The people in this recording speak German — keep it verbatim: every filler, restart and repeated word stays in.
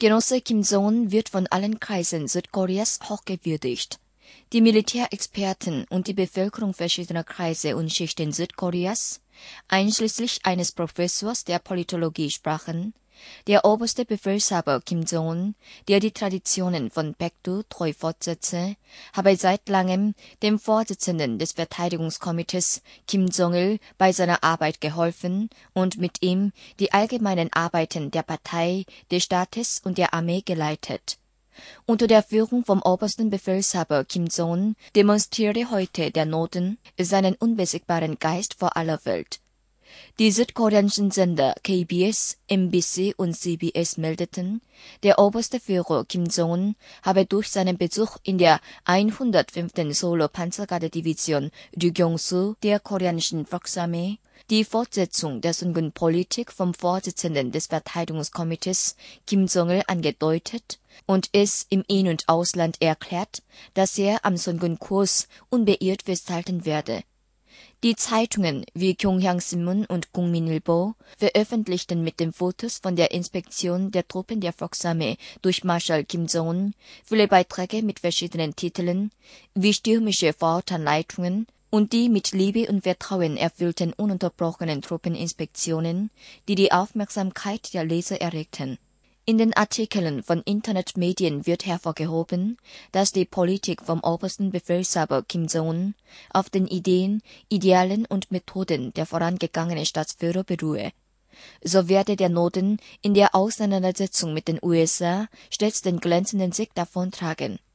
Genosse Kim Jong-un wird von allen Kreisen Südkoreas hochgewürdigt. Die Militärexperten und die Bevölkerung verschiedener Kreise und Schichten Südkoreas, einschließlich eines Professors der Politologie, sprachen, der oberste Befehlshaber Kim Jong-un, der die Traditionen von Baekdu treu fortsetze, habe seit langem dem Vorsitzenden des Verteidigungskomitees Kim Jong-il bei seiner Arbeit geholfen und mit ihm die allgemeinen Arbeiten der Partei, des Staates und der Armee geleitet. Unter der Führung vom obersten Befehlshaber Kim Jong-un demonstrierte heute der Norden seinen unbesiegbaren Geist vor aller Welt. Die südkoreanischen Sender K B S, M B C und C B S meldeten, der oberste Führer Kim Jong-un habe durch seinen Besuch in der hundertfünften Solo-Panzergarde-Division Ryugyeongsu der koreanischen Volksarmee die Fortsetzung der Sungun-Politik vom Vorsitzenden des Verteidigungskomitees Kim Jong-il angedeutet und es im In- und Ausland erklärt, dass er am Sungun-Kurs unbeirrt festhalten werde. Die Zeitungen wie Kyongyang Sinmun und Gungmin-Ilbo veröffentlichten mit den Fotos von der Inspektion der Truppen der Volksarmee durch Marschall Kim Jong-un viele Beiträge mit verschiedenen Titeln wie stürmische Vorortanleitungen und die mit Liebe und Vertrauen erfüllten ununterbrochenen Truppeninspektionen, die die Aufmerksamkeit der Leser erregten. In den Artikeln von Internetmedien wird hervorgehoben, dass die Politik vom obersten Befehlshaber Kim Jong-un auf den Ideen, Idealen und Methoden der vorangegangenen Staatsführer beruhe. So werde der Norden in der Auseinandersetzung mit den U S A stets den glänzenden Sieg davontragen.